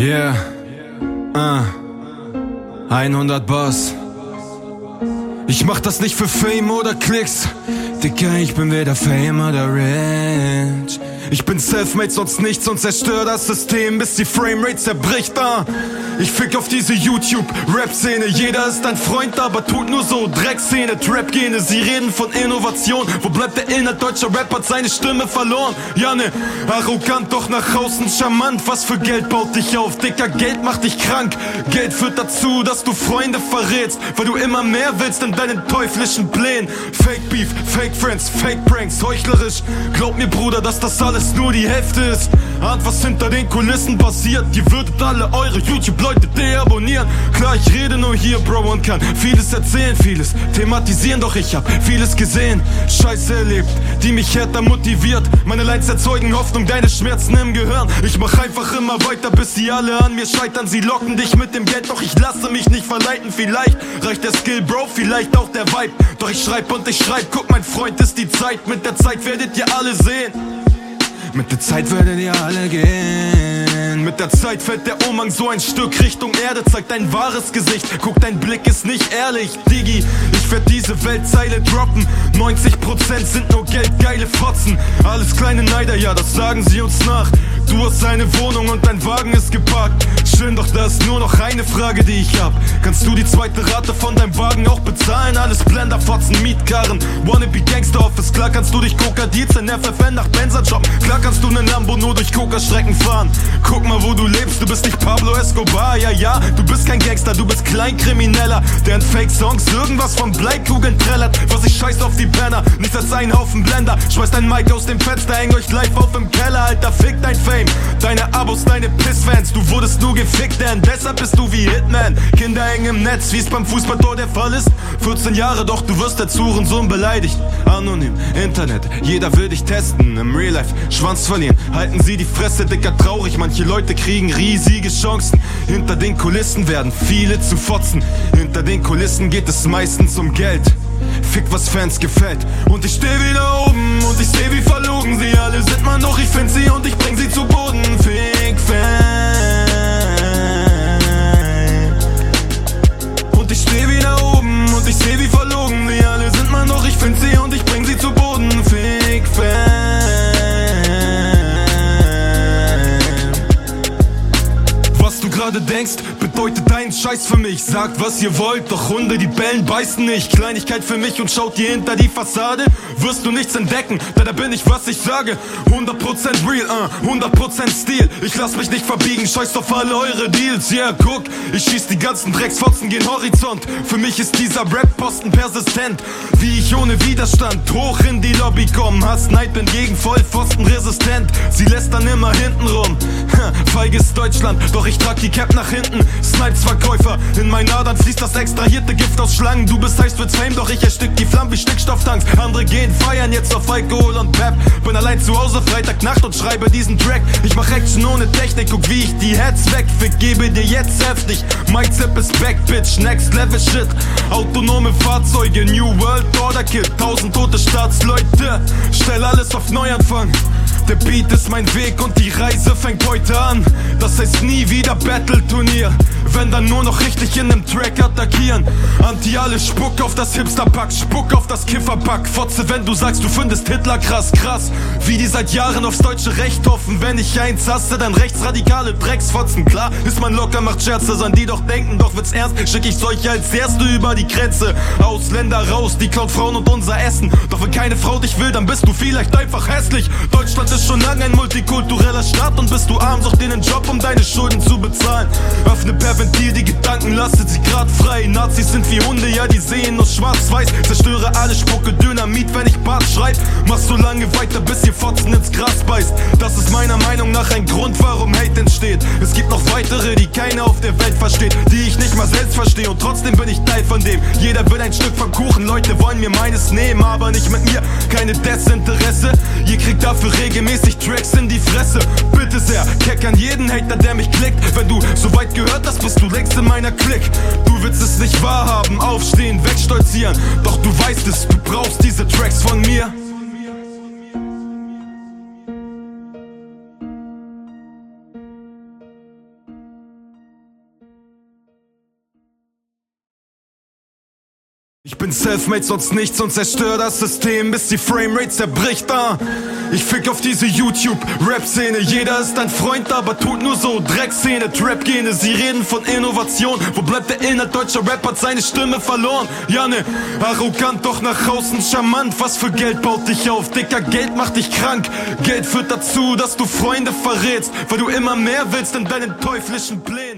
Yeah, 100 Boss. Ich mach das nicht für Fame oder Klicks. Digga, ich bin weder Fame oder Rich. Ich bin selfmade, sonst nichts und zerstör das System, bis die Framerate zerbricht, Ich fick auf diese YouTube-Rap-Szene. Jeder ist ein Freund, aber tut nur so Dreckszene, Trap-Gene, sie reden von Innovation. Wo bleibt der Inhalt? Deutscher Rap hat seine Stimme verloren. Ja, ne, arrogant, doch nach außen charmant. Was für Geld baut dich auf? Dicker, Geld macht dich krank. Geld führt dazu, dass du Freunde verrätst, weil du immer mehr willst in deinen teuflischen Plänen. Fake Beef, Fake Friends, Fake Pranks, heuchlerisch. Glaub mir, Bruder, dass das alles nur die Hälfte ist. Ahnt, was hinter den Kulissen passiert. Ihr würdet alle eure YouTube-Leute deabonnieren. Klar, ich rede nur hier, Bro, und kann vieles erzählen, vieles thematisieren, doch ich hab vieles gesehen, Scheiße erlebt, die mich härter motiviert. Meine Lines erzeugen Hoffnung, deine Schmerzen im Gehirn. Ich mach einfach immer weiter, bis sie alle an mir scheitern. Sie locken dich mit dem Geld, doch ich lasse mich nicht verleiten. Vielleicht reicht der Skill, Bro, vielleicht auch der Vibe. Doch ich schreib und ich schreib, guck, mein Freund, ist die Zeit. Mit der Zeit werdet ihr alle sehen. Mit der Zeit werdet ihr alle gehen. Mit der Zeit fällt der Umhang so ein Stück Richtung Erde. Zeigt dein wahres Gesicht, guck, dein Blick ist nicht ehrlich. Digi, ich werd diese Weltzeile droppen. 90% sind nur geldgeile Fotzen. Alles kleine Neider, ja, das sagen sie uns nach. Du hast eine Wohnung und dein Wagen ist geparkt. Schön, doch da ist nur noch eine Frage, die ich hab. Kannst du die zweite Rate von deinem Wagen auch bezahlen? Alles Blender, Fotzen, Mietkarren, Wannabe Gangster Office. Klar kannst du dich Coca-Deals in FFN nach Benzer shoppen. Klar kannst du nen Lambo nur durch Coca-Strecken fahren. Guck mal, wo du lebst, du bist nicht Pablo Escobar. Ja, du bist kein Gangster, du bist Kleinkrimineller, der in Fake-Songs irgendwas von Bleikugeln trällert. Was ich scheiß auf die Penner, nicht als ein Haufen Blender. Schmeißt dein Mic aus dem Fenster, häng euch live auf im Keller. Alter, fick dein Fame, deine Abos, deine Pissfans. Du wurdest nur gefickt, denn deshalb bist du wie Hitman. Kinder hängen im Netz, wie's beim Fußballtor der Fall ist. 14 Jahre, doch du wirst als Hurensohn beleidigt. Anonym, Internet, jeder will dich testen. Im Real Life, Schwanz verlieren, halten sie die Fresse, Dicker, traurig. Manche Leute kriegen riesige Chancen. Hinter den Kulissen werden viele zu fotzen. Hinter den Kulissen geht es meistens um Geld. Fick, was Fans gefällt. Und ich steh wieder oben und ich seh, wie verlogen sie alle sind, man, doch ich find sie und ich bring sie zu Boden. Fick Fan. Und ich steh wieder oben und ich seh, wie verlogen sie alle sind, man, doch ich find sie und ich bring sie zu Boden. Fick Fan. Was du gerade denkst, bedeutet deinen Scheiß für mich. Sagt, was ihr wollt, doch Hunde, die bellen, beißen nicht. Kleinigkeit für mich und schaut dir hinter die Fassade. Wirst du nichts entdecken, denn da bin ich, was ich sage. 100% real, 100% Stil. Ich lass mich nicht verbiegen, scheiß auf alle eure Deals. Yeah, guck, ich schieß die ganzen Drecksfotzen gen Horizont. Für mich ist dieser Rap-Posten persistent. Wie ich ohne Widerstand hoch in die Lobby komm. Hass, Neid, bin gegen Vollpfosten resistent. Sie lässt dann immer hinten rum. Feiges Deutschland, doch ich trag die Cap nach hinten. Snipes-Verkäufer, in meinen Adern fließt das extrahierte Gift aus Schlangen. Du bist heiß with Fame, doch ich erstick die Flammen wie Stickstofftanks. Andere gehen feiern jetzt auf Alkohol und Pep. Bin allein zu Hause Freitagnacht und schreibe diesen Track. Ich mach Action ohne Technik, guck wie ich die Heads wegfick. Gebe dir jetzt heftig, my Zip ist back, bitch, next level shit. Autonome Fahrzeuge, New World Order Kit. 1000 tote Staatsleute, stell alles auf Neuanfang. Der Beat ist mein Weg und die Reise fängt heute an. Das heißt nie wieder Battle-Turnier, wenn dann nur noch richtig in nem Track attackieren. Anti-alle, spuck auf das Hipster-Pack, spuck auf das Kiffer-Pack. Fotze, wenn du sagst, du findest Hitler krass, krass. Wie die seit Jahren aufs deutsche Recht hoffen. Wenn ich eins hasse, dann rechtsradikale Drecksfotzen. Klar ist man locker, macht Scherze, sollen die doch denken. Doch wird's ernst, schick ich solche als Erste über die Grenze. Ausländer raus, die klaut Frauen und unser Essen. Doch wenn keine Frau dich will, dann bist du vielleicht einfach hässlich. Deutschland ist schon lange ein multikultureller Staat. Und bist du arm, such dir einen Job, um deine Schulden zu bezahlen. Öffne per Ventil die Gedanken, lasse sie grad frei. Nazis sind wie Hunde, ja, die sehen nur schwarz-weiß. Zerstöre alle, spucke Dynamit, wenn ich Bart schreib. Mach so lange weiter, bis ihr Fotzen ins Gras beißt. Das ist meiner Meinung nach ein Grund, warum Hate entsteht. Es gibt noch weitere, die keiner auf der Welt versteht, die ich nicht mal selbst verstehe. Und trotzdem bin ich Teil von dem. Jeder will ein Stück vom Kuchen, Leute wollen mir meines nehmen, aber nicht mit mir, keine Desinteresse. Ihr kriegt dafür regelmäßig Tracks in die Fresse. Bitte sehr, keck an jeden Hater, der mich klickt. Wenn du so weit gehört hast, bist du längst in meiner Clique. Du willst es nicht wahrhaben, aufstehen, wegstolzieren. Doch du weißt es, du brauchst diese Tracks von mir. Ich bin selfmade, sonst nichts und zerstör das System, bis die Framerate zerbricht, Ich fick auf diese YouTube-Rap-Szene. Jeder ist ein Freund, aber tut nur so Dreckszene, Trap-Gene, sie reden von Innovation. Wo bleibt der Inhalt? Deutscher Rap hat seine Stimme verloren. Ja, ne, arrogant, doch nach außen charmant. Was für Geld baut dich auf? Dicker, Geld macht dich krank. Geld führt dazu, dass du Freunde verrätst, weil du immer mehr willst in deinen teuflischen Plänen.